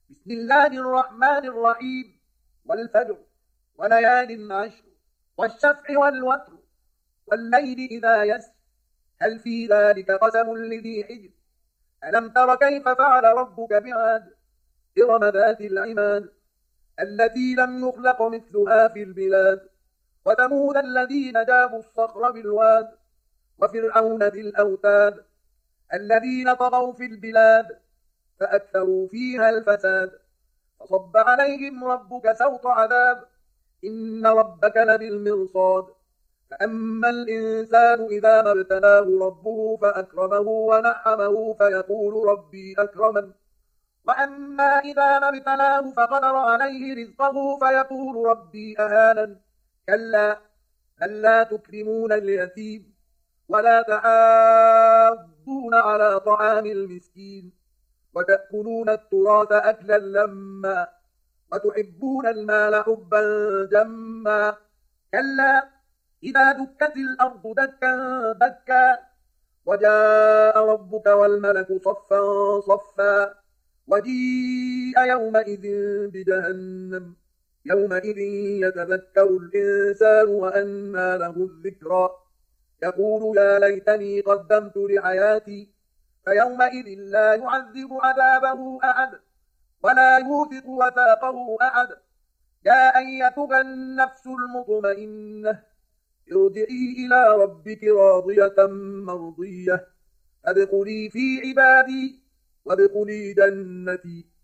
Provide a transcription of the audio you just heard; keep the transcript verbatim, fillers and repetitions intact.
بسم الله الرحمن الرحيم. والفجر وليال عشر والشفع والوتر والليل إذا يسر هل في ذلك قسم لذي حجر ألم تر كيف فعل ربك بعاد إرم ذات العماد التي لم يخلق مثلها في البلاد وثمود الذين جابوا الصخر بالواد وفرعون ذي الأوتاد الذين طغوا في البلاد فأكثروا فيها الفساد فصب عليهم ربك سوط عذاب إن ربك لبالمرصاد فأما الإنسان إذا ما ابتلاه ربه فأكرمه ونعمه فيقول ربي أكرمن وأما إذا ما ابتلاه فقدر عليه رزقه فيقول ربي أهانن كلا بل لا تكرمون اليتيم ولا تحاضون على طعام المسكين وتأكلون التراث أكلا لما وتحبون المال حبا جما كلا إذا دكت الأرض دكا دكا وجاء ربك والملك صفا صفا وجيء يومئذ بجهنم يومئذ يتذكر الإنسان وأنى له الذكرى يقول يا ليتني قدمت لحياتي فيومئذ لا يعذب عذابه أحد ولا يوثق وثاقه أحد يا أيتها النفس المطمئنة ارجعي إلى ربك راضية مرضية فادخلي في عبادي وادخلي جنتي